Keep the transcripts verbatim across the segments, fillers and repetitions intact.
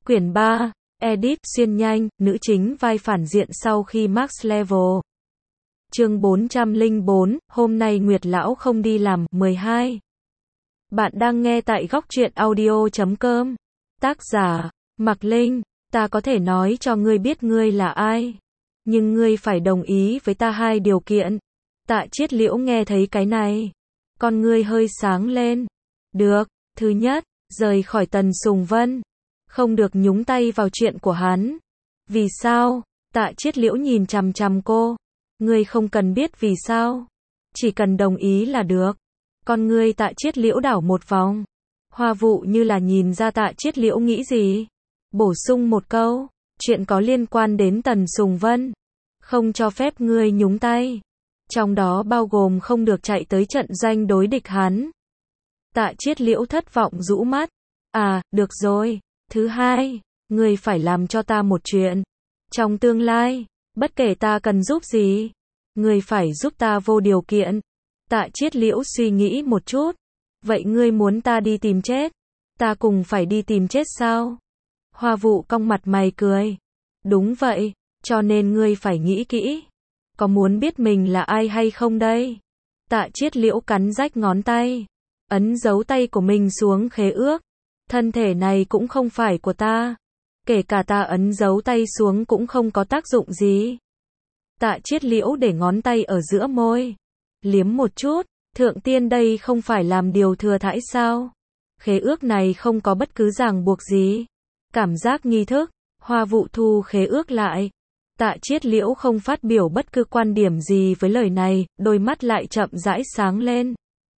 Quyển ba, Edit, xuyên nhanh, nữ chính vai phản diện sau khi Max Level. Chương bốn trăm lẻ bốn, hôm nay Nguyệt Lão không đi làm, mười hai. Bạn đang nghe tại góc truyện audio chấm com. Tác giả, Mạc Linh, ta có thể nói cho ngươi biết ngươi là ai. Nhưng ngươi phải đồng ý với ta hai điều kiện. Tạ Chiết Liễu nghe thấy cái này. Con ngươi hơi sáng lên. Được, thứ nhất, rời khỏi Tần Sùng Vân. Không được nhúng tay vào chuyện của hắn. Vì sao? Tạ Chiết Liễu nhìn chằm chằm cô. Ngươi không cần biết vì sao. Chỉ cần đồng ý là được. Con ngươi Tạ Chiết Liễu đảo một vòng. Hoa Vụ như là nhìn ra Tạ Chiết Liễu nghĩ gì. Bổ sung một câu. Chuyện có liên quan đến Tần Sùng Vân. Không cho phép ngươi nhúng tay. Trong đó bao gồm không được chạy tới trận doanh đối địch hắn. Tạ Chiết Liễu thất vọng rũ mắt. À, được rồi. Thứ hai, ngươi phải làm cho ta một chuyện. Trong tương lai, bất kể ta cần giúp gì, ngươi phải giúp ta vô điều kiện. Tạ Chiết Liễu suy nghĩ một chút. Vậy ngươi muốn ta đi tìm chết? Ta cùng phải đi tìm chết sao? Hoa Vụ cong mặt mày cười. Đúng vậy, cho nên ngươi phải nghĩ kỹ. Có muốn biết mình là ai hay không đây? Tạ Chiết Liễu cắn rách ngón tay. Ấn dấu tay của mình xuống khế ước. Thân thể này cũng không phải của ta. Kể cả ta ấn dấu tay xuống cũng không có tác dụng gì. Tạ Chiết Liễu để ngón tay ở giữa môi. Liếm một chút. Thượng tiên đây không phải làm điều thừa thãi sao? Khế ước này không có bất cứ ràng buộc gì. Cảm giác nghi thức. Hoa Vụ thu khế ước lại. Tạ Chiết Liễu không phát biểu bất cứ quan điểm gì với lời này. Đôi mắt lại chậm rãi sáng lên.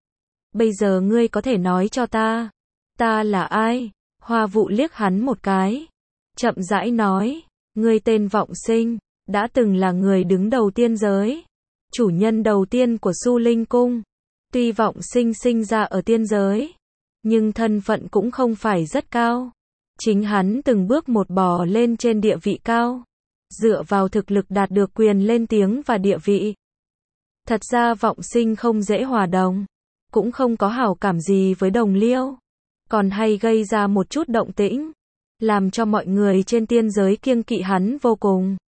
Bây giờ ngươi có thể nói cho ta. Ta là ai? Hoa Vụ liếc hắn một cái. Chậm rãi nói. Ngươi tên Vọng Sinh. Đã từng là người đứng đầu tiên giới. Chủ nhân đầu tiên của Su Linh Cung. Tuy Vọng Sinh sinh ra ở tiên giới. Nhưng thân phận cũng không phải rất cao. Chính hắn từng bước một bò lên trên địa vị cao. Dựa vào thực lực đạt được quyền lên tiếng và địa vị. Thật ra Vọng Sinh không dễ hòa đồng. Cũng không có hảo cảm gì với Đồng Liêu. Còn hay gây ra một chút động tĩnh. Làm cho mọi người trên tiên giới kiêng kỵ hắn vô cùng.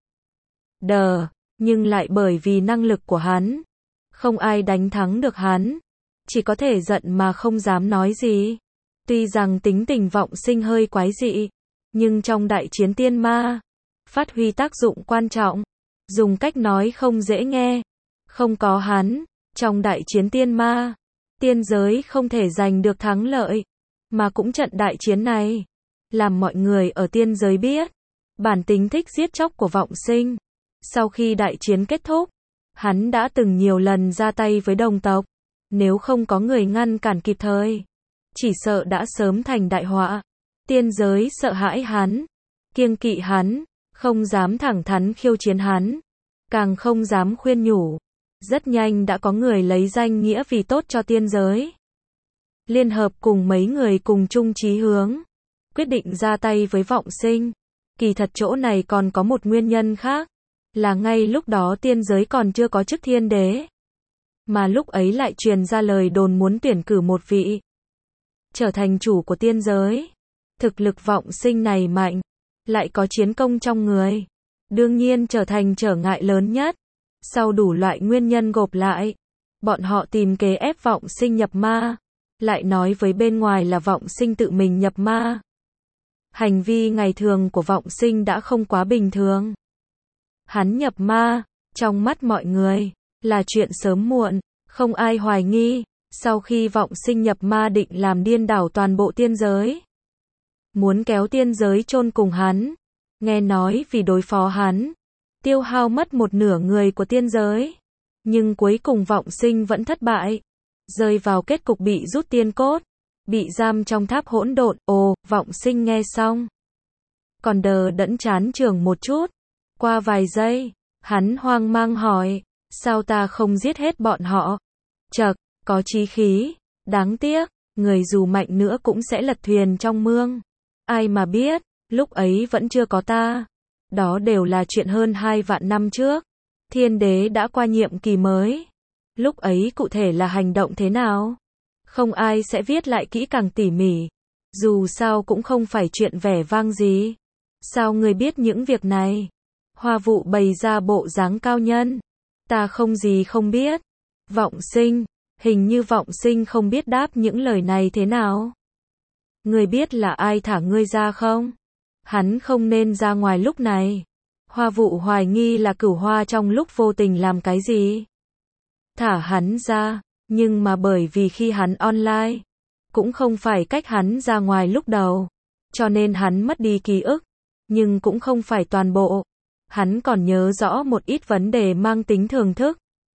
Đờ, nhưng lại bởi vì năng lực của hắn. Không ai đánh thắng được hắn. Chỉ có thể giận mà không dám nói gì. Tuy rằng tính tình Vọng Sinh hơi quái dị. Nhưng trong đại chiến tiên ma. Phát huy tác dụng quan trọng. Dùng cách nói không dễ nghe. Không có hắn. Trong đại chiến tiên ma. Tiên giới không thể giành được thắng lợi. Mà cũng trận đại chiến này. Làm mọi người ở tiên giới biết. Bản tính thích giết chóc của Vọng Sinh. Sau khi đại chiến kết thúc. Hắn đã từng nhiều lần ra tay với đồng tộc. Nếu không có người ngăn cản kịp thời. Chỉ sợ đã sớm thành đại họa. Tiên giới sợ hãi hắn. Kiêng kỵ hắn. Không dám thẳng thắn khiêu chiến hắn. Càng không dám khuyên nhủ. Rất nhanh đã có người lấy danh nghĩa vì tốt cho tiên giới. Liên hợp cùng mấy người cùng chung chí hướng. Quyết định ra tay với Vọng Sinh. Kỳ thật chỗ này còn có một nguyên nhân khác. Là ngay lúc đó tiên giới còn chưa có chức thiên đế. Mà lúc ấy lại truyền ra lời đồn muốn tuyển cử một vị. Trở thành chủ của tiên giới. Thực lực Vọng Sinh này mạnh. Lại có chiến công trong người. Đương nhiên trở thành trở ngại lớn nhất. Sau đủ loại nguyên nhân gộp lại. Bọn họ tìm kế ép Vọng Sinh nhập ma. Lại nói với bên ngoài là Vọng Sinh tự mình nhập ma. Hành vi ngày thường của Vọng Sinh đã không quá bình thường. Hắn nhập ma, trong mắt mọi người, là chuyện sớm muộn, không ai hoài nghi. Sau khi Vọng Sinh nhập ma định làm điên đảo toàn bộ tiên giới. Muốn kéo tiên giới chôn cùng hắn. Nghe nói vì đối phó hắn. Tiêu hao mất một nửa người của tiên giới. Nhưng cuối cùng Vọng Sinh vẫn thất bại. Rơi vào kết cục bị rút tiên cốt. Bị giam trong tháp hỗn độn. Ồ, Vọng Sinh nghe xong. Còn đờ đẫn chán chường một chút. Qua vài giây, hắn hoang mang hỏi. Sao ta không giết hết bọn họ? Chậc, có chí khí. Đáng tiếc, người dù mạnh nữa cũng sẽ lật thuyền trong mương. Ai mà biết, lúc ấy vẫn chưa có ta. Đó đều là chuyện hơn hai vạn năm trước. Thiên đế đã qua nhiệm kỳ mới. Lúc ấy cụ thể là hành động thế nào? Không ai sẽ viết lại kỹ càng tỉ mỉ. Dù sao cũng không phải chuyện vẻ vang gì. Sao ngươi biết những việc này? Hoa Vụ bày ra bộ dáng cao nhân. Ta không gì không biết. Vọng Sinh, hình như Vọng Sinh không biết đáp những lời này thế nào. Ngươi biết là ai thả ngươi ra không? Hắn không nên ra ngoài lúc này. Hoa Vụ hoài nghi là Cửu Hoa trong lúc vô tình làm cái gì. Thả hắn ra, nhưng mà bởi vì khi hắn online, cũng không phải cách hắn ra ngoài lúc đầu, cho nên hắn mất đi ký ức, nhưng cũng không phải toàn bộ. Hắn còn nhớ rõ một ít vấn đề mang tính thưởng thức.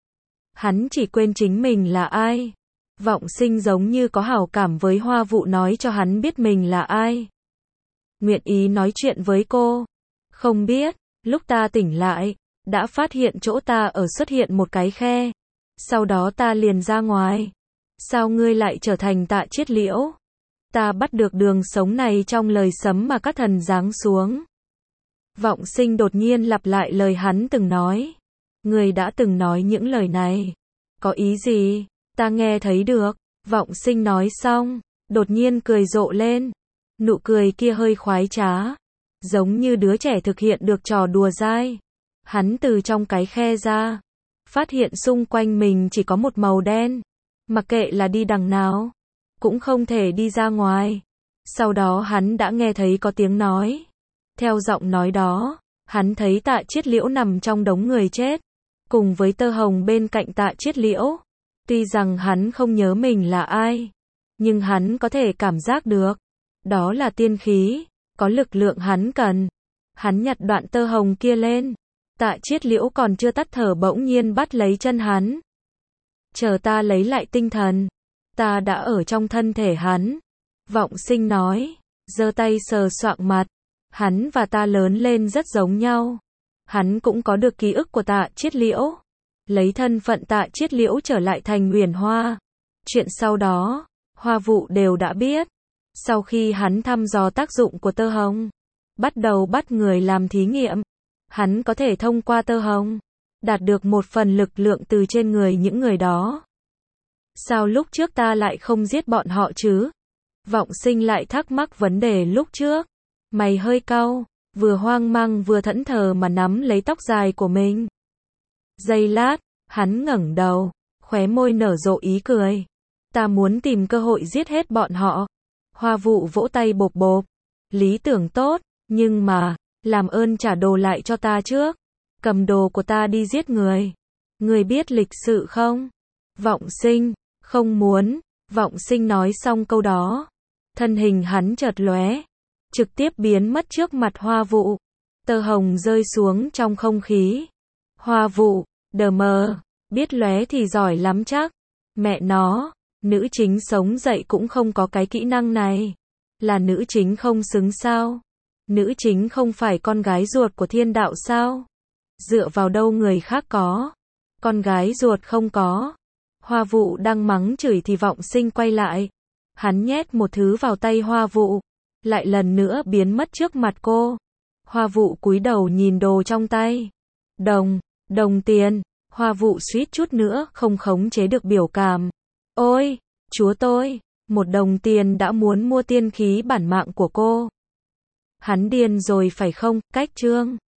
Hắn chỉ quên chính mình là ai. Vọng Sinh giống như có hảo cảm với Hoa Vụ nói cho hắn biết mình là ai. Nguyện ý nói chuyện với cô. Không biết, lúc ta tỉnh lại, đã phát hiện chỗ ta ở xuất hiện một cái khe. Sau đó ta liền ra ngoài. Sao ngươi lại trở thành Tạ Chiết Liễu? Ta bắt được đường sống này trong lời sấm mà các thần giáng xuống. Vọng Sinh đột nhiên lặp lại lời hắn từng nói. Ngươi đã từng nói những lời này. Có ý gì? Ta nghe thấy được. Vọng Sinh nói xong, đột nhiên cười rộ lên. Nụ cười kia hơi khoái trá, giống như đứa trẻ thực hiện được trò đùa dai. Hắn từ trong cái khe ra, phát hiện xung quanh mình chỉ có một màu đen. Mặc kệ là đi đằng nào, cũng không thể đi ra ngoài. Sau đó hắn đã nghe thấy có tiếng nói. Theo giọng nói đó, hắn thấy Tạ Chiết Liễu nằm trong đống người chết, cùng với Tơ Hồng bên cạnh Tạ Chiết Liễu. Tuy rằng hắn không nhớ mình là ai, nhưng hắn có thể cảm giác được. Đó là tiên khí, có lực lượng hắn cần. Hắn nhặt đoạn tơ hồng kia lên. Tạ Chiết Liễu còn chưa tắt thở bỗng nhiên bắt lấy chân hắn. Chờ ta lấy lại tinh thần. Ta đã ở trong thân thể hắn. Vọng Sinh nói, giơ tay sờ soạng mặt. Hắn và ta lớn lên rất giống nhau. Hắn cũng có được ký ức của Tạ Chiết Liễu. Lấy thân phận Tạ Chiết Liễu trở lại thành Uyển Hoa. Chuyện sau đó, Hoa Vụ đều đã biết. Sau khi hắn thăm dò tác dụng của tơ hồng, bắt đầu bắt người làm thí nghiệm, hắn có thể thông qua tơ hồng, đạt được một phần lực lượng từ trên người những người đó. Sao lúc trước ta lại không giết bọn họ chứ? Vọng Sinh lại thắc mắc vấn đề lúc trước. Mày hơi cau, vừa hoang mang vừa thẫn thờ mà nắm lấy tóc dài của mình. Giây lát, hắn ngẩng đầu, khóe môi nở rộ ý cười. Ta muốn tìm cơ hội giết hết bọn họ. Hoa Vụ vỗ tay bộp bộp. Lý tưởng tốt, nhưng mà, làm ơn trả đồ lại cho ta trước. Cầm đồ của ta đi giết người. Người biết lịch sự không? Vọng Sinh, không muốn. Vọng Sinh nói xong câu đó. Thân hình hắn chợt lóe, trực tiếp biến mất trước mặt Hoa Vụ. Tơ hồng rơi xuống trong không khí. Hoa Vụ, đờ mờ, biết lóe thì giỏi lắm chắc. Mẹ nó. Nữ chính sống dậy cũng không có cái kỹ năng này. Là nữ chính không xứng sao? Nữ chính không phải con gái ruột của thiên đạo sao? Dựa vào đâu người khác có? Con gái ruột không có. Hoa Vụ đang mắng chửi thì Vọng Sinh quay lại. Hắn nhét một thứ vào tay Hoa Vụ. Lại lần nữa biến mất trước mặt cô. Hoa Vụ cúi đầu nhìn đồ trong tay. Đồng, đồng tiền. Hoa Vụ suýt chút nữa không khống chế được biểu cảm. Ôi, chúa tôi, một đồng tiền đã muốn mua tiên khí bản mạng của cô. Hắn điên rồi phải không? Cách chương